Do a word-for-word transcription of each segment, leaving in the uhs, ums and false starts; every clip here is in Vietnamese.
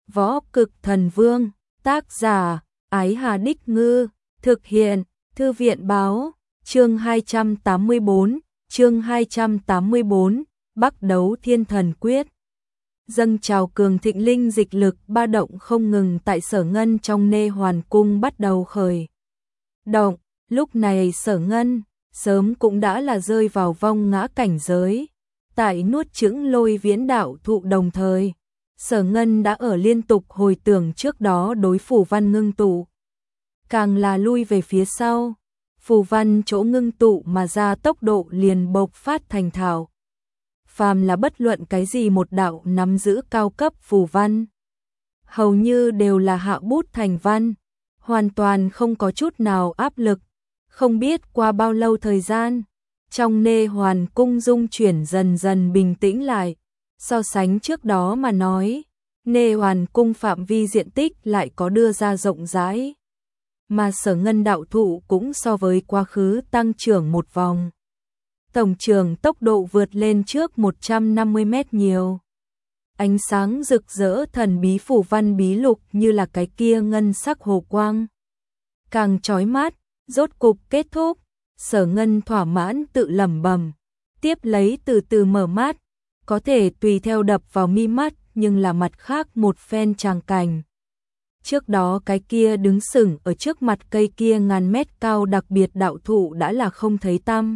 Võ Cực Thần Vương, tác giả, Ái Hà Đích Ngư, thực hiện, Thư viện Báo, chương hai trăm tám mươi bốn, chương hai trăm tám mươi bốn, Bắc Đấu Thiên Thần Quyết. Dâng trào cường thịnh linh dịch lực ba động không ngừng tại Sở Ngân trong Nê Hoàn Cung bắt đầu khởi động, lúc này Sở Ngân sớm cũng đã là rơi vào vong ngã cảnh giới, tại nuốt chửng Lôi Viễn đạo thụ đồng thời. Sở Ngân đã ở liên tục hồi tưởng trước đó đối phù văn ngưng tụ, càng là lui về phía sau, phù văn chỗ ngưng tụ mà ra tốc độ liền bộc phát thành thạo. Phàm là bất luận cái gì một đạo nắm giữ cao cấp phù văn, hầu như đều là hạ bút thành văn, hoàn toàn không có chút nào áp lực. Không biết qua bao lâu thời gian, trong Nê Hoàn Cung dung chuyển dần dần bình tĩnh lại. So sánh trước đó mà nói, Nê Hoàn Cung phạm vi diện tích lại có đưa ra rộng rãi, mà Sở Ngân đạo thụ cũng so với quá khứ tăng trưởng một vòng. Tổng trường tốc độ vượt lên trước một trăm năm mươi mét nhiều. Ánh sáng rực rỡ thần bí phù văn bí lục như là cái kia ngân sắc hồ quang, càng chói mắt. Rốt cục kết thúc, Sở Ngân thỏa mãn tự lẩm bẩm, tiếp lấy từ từ mở mắt. Có thể tùy theo đập vào mi mắt, nhưng là mặt khác một phen tràng cảnh. Trước đó cái kia đứng sừng ở trước mặt cây kia ngàn mét cao đặc biệt đạo thụ đã là không thấy tăm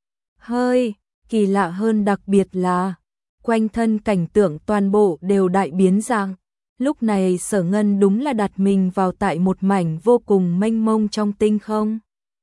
hơi, kỳ lạ hơn đặc biệt là quanh thân cảnh tượng toàn bộ đều đại biến dạng. Lúc này Sở Ngân đúng là đặt mình vào tại một mảnh vô cùng mênh mông trong tinh không.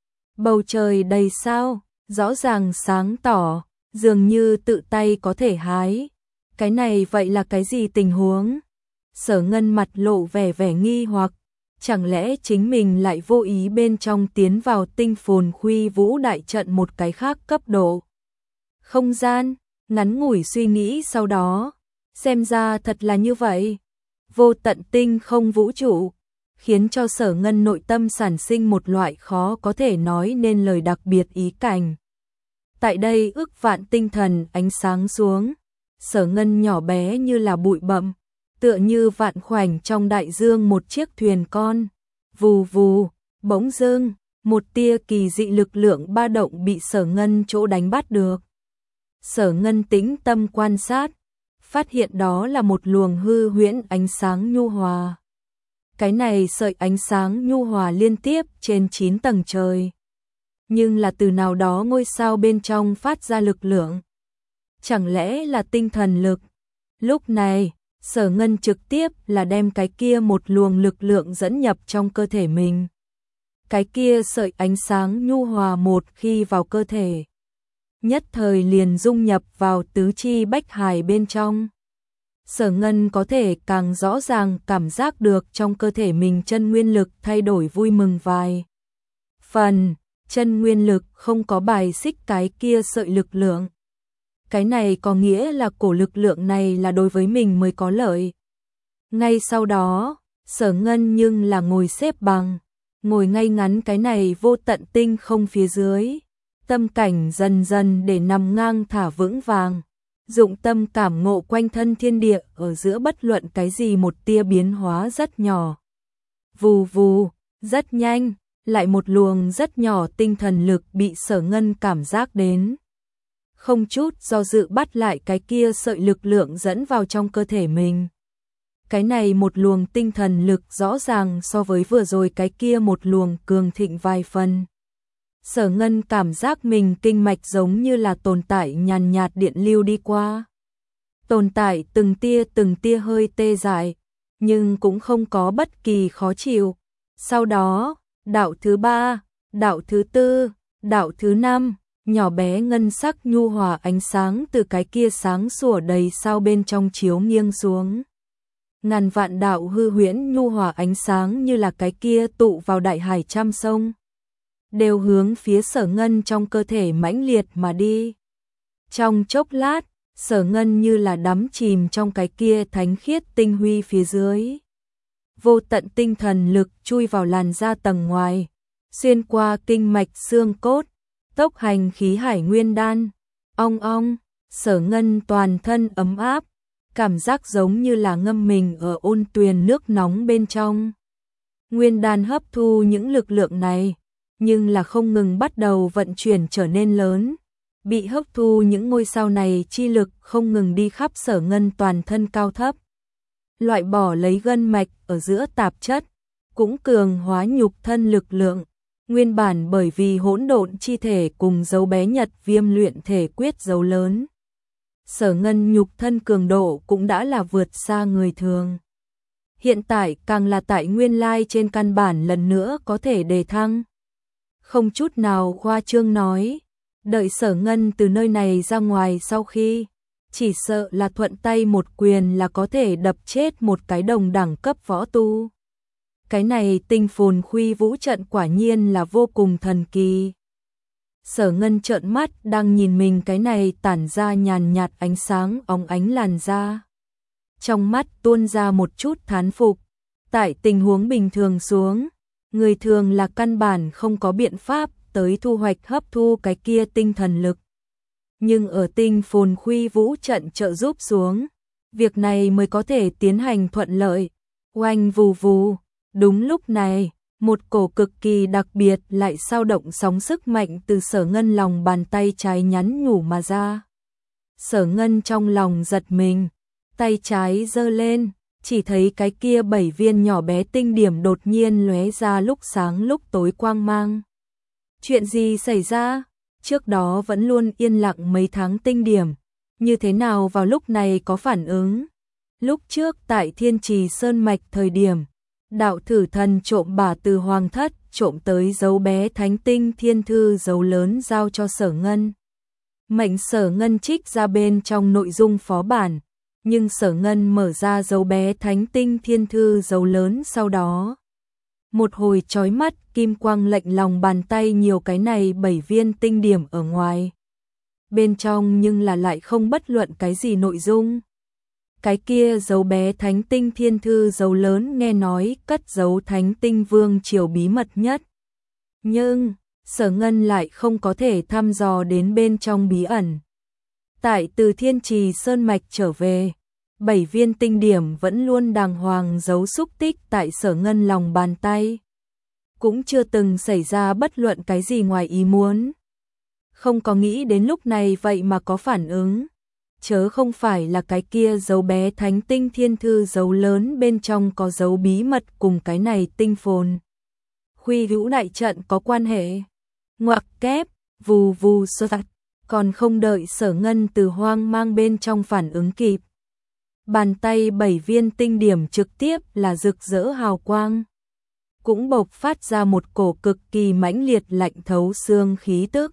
Bầu trời đầy sao, rõ ràng sáng tỏ, dường như tự tay có thể hái. Cái này vậy là cái gì tình huống? Sở Ngân mặt lộ vẻ vẻ nghi hoặc, chẳng lẽ chính mình lại vô ý bên trong tiến vào tinh phồn khuy vũ đại trận một cái khác cấp độ không gian? Ngắn ngủi suy nghĩ sau đó, xem ra thật là như vậy. Vô tận tinh không vũ trụ, khiến cho Sở Ngân nội tâm sản sinh một loại khó có thể nói nên lời đặc biệt ý cảnh. Tại đây ước vạn tinh thần ánh sáng xuống, Sở Ngân nhỏ bé như là bụi bặm, tựa như vạn khoảnh trong đại dương một chiếc thuyền con. Vù vù, bỗng dưng, một tia kỳ dị lực lượng ba động bị Sở Ngân chỗ đánh bắt được. Sở Ngân tĩnh tâm quan sát, phát hiện đó là một luồng hư huyễn ánh sáng nhu hòa. Cái này sợi ánh sáng nhu hòa liên tiếp trên chín tầng trời, nhưng là từ nào đó ngôi sao bên trong phát ra lực lượng. Chẳng lẽ là tinh thần lực? Lúc này, Sở Ngân trực tiếp là đem cái kia một luồng lực lượng dẫn nhập trong cơ thể mình. Cái kia sợi ánh sáng nhu hòa một khi vào cơ thể, nhất thời liền dung nhập vào tứ chi bách hải bên trong. Sở Ngân có thể càng rõ ràng cảm giác được trong cơ thể mình chân nguyên lực thay đổi vui mừng vài phần. Chân nguyên lực không có bài xích cái kia sợi lực lượng. Cái này có nghĩa là cổ lực lượng này là đối với mình mới có lợi. Ngay sau đó, Sở Ngân nhưng là ngồi xếp bằng, ngồi ngay ngắn cái này vô tận tinh không phía dưới. Tâm cảnh dần dần để nằm ngang thả vững vàng. Dụng tâm cảm ngộ quanh thân thiên địa ở giữa bất luận cái gì một tia biến hóa rất nhỏ. Vù vù, rất nhanh, lại một luồng rất nhỏ tinh thần lực bị Sở Ngân cảm giác đến. Không chút do dự bắt lại cái kia sợi lực lượng dẫn vào trong cơ thể mình. Cái này một luồng tinh thần lực rõ ràng so với vừa rồi cái kia một luồng cường thịnh vài phần. Sở Ngân cảm giác mình kinh mạch giống như là tồn tại nhàn nhạt điện lưu đi qua. Tồn tại từng tia từng tia hơi tê dại, nhưng cũng không có bất kỳ khó chịu. Sau đó, đạo thứ ba, đạo thứ tư, đạo thứ năm, nhỏ bé ngân sắc nhu hòa ánh sáng từ cái kia sáng sủa đầy sao bên trong chiếu nghiêng xuống. Ngàn vạn đạo hư huyễn nhu hòa ánh sáng như là cái kia tụ vào đại hải trăm sông, đều hướng phía Sở Ngân trong cơ thể mãnh liệt mà đi. Trong chốc lát, Sở Ngân như là đắm chìm trong cái kia thánh khiết tinh huy phía dưới. Vô tận tinh thần lực chui vào làn da tầng ngoài, xuyên qua kinh mạch xương cốt, tốc hành khí hải nguyên đan. Ong ong, Sở Ngân toàn thân ấm áp, cảm giác giống như là ngâm mình ở ôn tuyền nước nóng bên trong. Nguyên đan hấp thu những lực lượng này, nhưng là không ngừng bắt đầu vận chuyển trở nên lớn, bị hấp thu những ngôi sao này chi lực không ngừng đi khắp Sở Ngân toàn thân cao thấp. Loại bỏ lấy gân mạch ở giữa tạp chất, cũng cường hóa nhục thân lực lượng. Nguyên bản bởi vì hỗn độn chi thể cùng dấu bé Nhật Viêm luyện thể quyết dấu lớn, Sở Ngân nhục thân cường độ cũng đã là vượt xa người thường. Hiện tại càng là tại nguyên lai trên căn bản lần nữa có thể đề thăng. Không chút nào khoa trương nói, đợi Sở Ngân từ nơi này ra ngoài sau khi, chỉ sợ là thuận tay một quyền là có thể đập chết một cái đồng đẳng cấp võ tu. Cái này Tinh Phồn Khuy Vũ trận quả nhiên là vô cùng thần kỳ. Sở Ngân trợn mắt đang nhìn mình cái này tản ra nhàn nhạt ánh sáng óng ánh làn da. Trong mắt tuôn ra một chút thán phục. Tại tình huống bình thường xuống, người thường là căn bản không có biện pháp tới thu hoạch hấp thu cái kia tinh thần lực. Nhưng ở Tinh Phồn Khuy Vũ trận trợ giúp xuống, việc này mới có thể tiến hành thuận lợi. Oanh vù vù, đúng lúc này, một cổ cực kỳ đặc biệt lại sao động sóng sức mạnh từ Sở Ngân lòng bàn tay trái nhắn nhủ mà ra. Sở Ngân trong lòng giật mình, tay trái giơ lên, chỉ thấy cái kia bảy viên nhỏ bé tinh điểm đột nhiên lóe ra lúc sáng lúc tối quang mang. Chuyện gì xảy ra? Trước đó vẫn luôn yên lặng mấy tháng tinh điểm, như thế nào vào lúc này có phản ứng? Lúc trước tại Thiên Trì Sơn Mạch thời điểm, đạo thử thần trộm bả từ Hoàng Thất trộm tới dấu bé thánh tinh thiên thư dấu lớn giao cho Sở Ngân. Mệnh Sở Ngân trích ra bên trong nội dung phó bản, nhưng Sở Ngân mở ra dấu bé thánh tinh thiên thư dấu lớn sau đó. Một hồi chói mắt kim quang lệnh lòng bàn tay nhiều cái này bảy viên tinh điểm ở ngoài. Bên trong nhưng là lại không bất luận cái gì nội dung. Cái kia dấu bé thánh tinh thiên thư dấu lớn nghe nói cất dấu thánh tinh vương triều bí mật nhất. Nhưng, Sở Ngân lại không có thể thăm dò đến bên trong bí ẩn. Tại từ Thiên Trì Sơn Mạch trở về, bảy viên tinh điểm vẫn luôn đàng hoàng giấu xúc tích tại Sở Ngân lòng bàn tay. Cũng chưa từng xảy ra bất luận cái gì ngoài ý muốn. Không có nghĩ đến lúc này vậy mà có phản ứng. Chớ không phải là cái kia dấu bé thánh tinh thiên thư dấu lớn bên trong có dấu bí mật cùng cái này Tinh Phồn Khuy Vũ đại trận có quan hệ. Ngoặc kép, vù vù sơ tạch, còn không đợi Sở Ngân từ hoang mang bên trong phản ứng kịp. Bàn tay bảy viên tinh điểm trực tiếp là rực rỡ hào quang. Cũng bộc phát ra một cổ cực kỳ mãnh liệt lạnh thấu xương khí tức.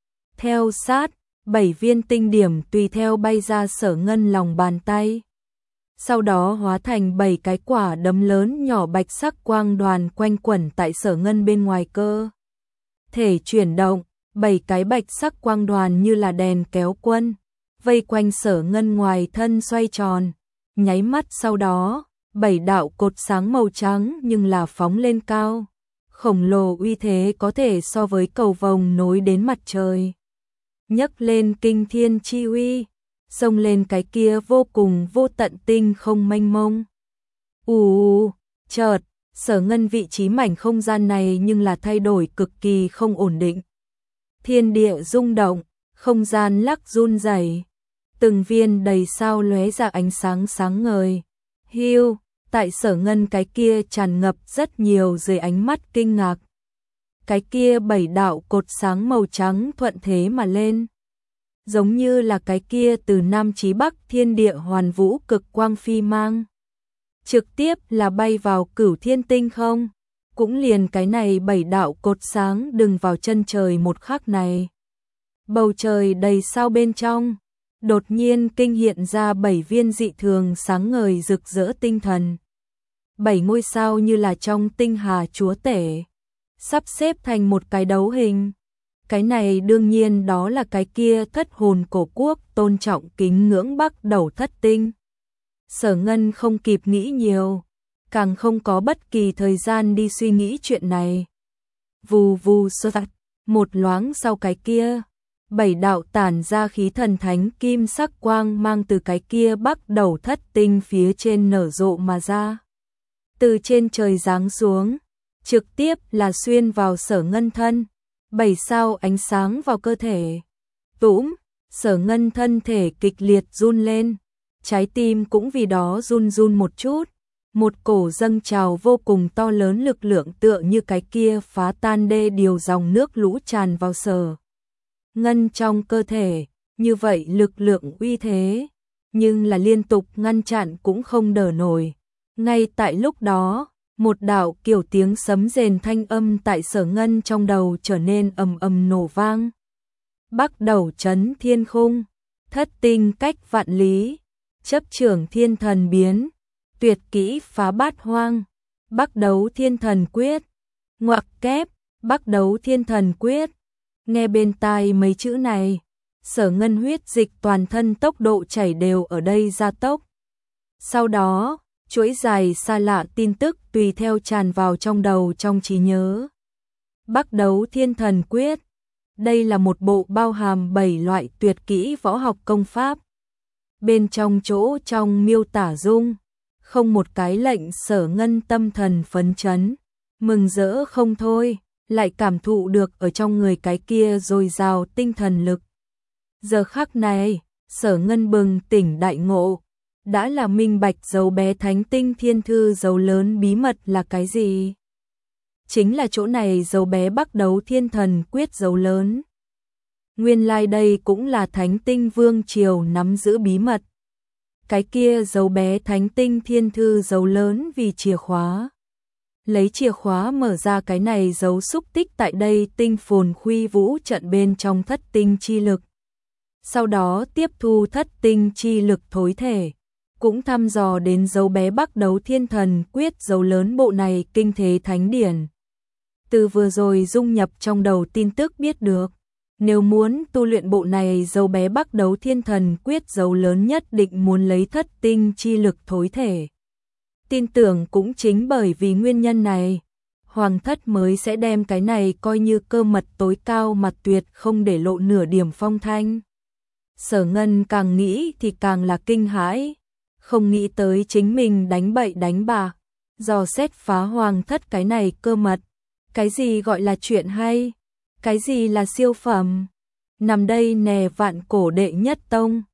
Theo sát, bảy viên tinh điểm tùy theo bay ra Sở Ngân lòng bàn tay. Sau đó hóa thành bảy cái quả đấm lớn nhỏ bạch sắc quang đoàn quanh quẩn tại Sở Ngân bên ngoài cơ thể chuyển động, bảy cái bạch sắc quang đoàn như là đèn kéo quân, vây quanh Sở Ngân ngoài thân xoay tròn. Nháy mắt sau đó, bảy đạo cột sáng màu trắng nhưng là phóng lên cao. Khổng lồ uy thế có thể so với cầu vồng nối đến mặt trời. Nhấc lên kinh thiên chi uy, xông lên cái kia vô cùng vô tận tinh không mênh mông. Ù, chợt, Sở Ngân vị trí mảnh không gian này nhưng là thay đổi cực kỳ không ổn định. Thiên địa rung động, không gian lắc run rẩy. Từng viên đầy sao lóe ra ánh sáng sáng ngời. Hiu, tại Sở Ngân cái kia tràn ngập rất nhiều dưới ánh mắt kinh ngạc. Cái kia bảy đạo cột sáng màu trắng thuận thế mà lên. Giống như là cái kia từ Nam chí Bắc thiên địa hoàn vũ cực quang phi mang. Trực tiếp là bay vào cửu thiên tinh không. Cũng liền cái này bảy đạo cột sáng đừng vào chân trời một khắc này. Bầu trời đầy sao bên trong. Đột nhiên kinh hiện ra bảy viên dị thường sáng ngời rực rỡ tinh thần. Bảy ngôi sao như là trong tinh hà chúa tể, sắp xếp thành một cái đấu hình. Cái này đương nhiên đó là cái kia thất hồn cổ quốc tôn trọng kính ngưỡng Bắc Đầu thất tinh. Sở Ngân không kịp nghĩ nhiều, càng không có bất kỳ thời gian đi suy nghĩ chuyện này. Vù vù sơ tạch, một loáng sau cái kia, bảy đạo tản ra khí thần thánh kim sắc quang mang từ cái kia bắc đầu thất tinh phía trên nở rộ mà ra. Từ trên trời giáng xuống, trực tiếp là xuyên vào Sở Ngân thân, bảy sao ánh sáng vào cơ thể. Tũm, Sở Ngân thân thể kịch liệt run lên, trái tim cũng vì đó run run một chút. Một cổ dâng trào vô cùng to lớn lực lượng tựa như cái kia phá tan đê điều dòng nước lũ tràn vào Sở Ngân trong cơ thể, như vậy lực lượng uy thế, nhưng là liên tục ngăn chặn cũng không đỡ nổi. Ngay tại lúc đó, một đạo kiểu tiếng sấm rền thanh âm tại Sở Ngân trong đầu trở nên ầm ầm nổ vang. Bắc đầu chấn thiên khung, thất tinh cách vạn lý, chấp trưởng thiên thần biến, tuyệt kỹ phá bát hoang, Bắc đấu thiên thần quyết, ngoặc kép, Bắc đấu thiên thần quyết. Nghe bên tai mấy chữ này, Sở Ngân huyết dịch toàn thân tốc độ chảy đều ở đây gia tốc. Sau đó, chuỗi dài xa lạ tin tức tùy theo tràn vào trong đầu trong trí nhớ. Bắc đấu thiên thần quyết, đây là một bộ bao hàm bảy loại tuyệt kỹ võ học công pháp. Bên trong chỗ trong miêu tả dung, không một cái lệnh Sở Ngân tâm thần phấn chấn, mừng rỡ không thôi, lại cảm thụ được ở trong người cái kia dồi dào tinh thần lực. Giờ khắc này, Sở Ngân bừng tỉnh đại ngộ, đã là minh bạch dấu bé thánh tinh thiên thư dấu lớn bí mật là cái gì? Chính là chỗ này dấu bé Bắc đấu thiên thần quyết dấu lớn. Nguyên lai like đây cũng là thánh tinh vương triều nắm giữ bí mật. Cái kia dấu bé thánh tinh thiên thư dấu lớn vì chìa khóa. Lấy chìa khóa mở ra cái này dấu xúc tích tại đây tinh phồn khuy vũ trận bên trong thất tinh chi lực. Sau đó tiếp thu thất tinh chi lực thối thể, cũng thăm dò đến dấu bé Bắc đấu thiên thần quyết dấu lớn bộ này kinh thế thánh điển. Từ vừa rồi dung nhập trong đầu tin tức biết được, nếu muốn tu luyện bộ này dấu bé Bắc đấu thiên thần quyết dấu lớn nhất định muốn lấy thất tinh chi lực thối thể. Tin tưởng cũng chính bởi vì nguyên nhân này, Hoàng thất mới sẽ đem cái này coi như cơ mật tối cao mà tuyệt không để lộ nửa điểm phong thanh. Sở Ngân càng nghĩ thì càng là kinh hãi, không nghĩ tới chính mình đánh bậy đánh bạc, dò xét phá Hoàng thất cái này cơ mật. Cái gì gọi là chuyện hay? Cái gì là siêu phẩm? Nằm đây nè vạn cổ đệ nhất tông,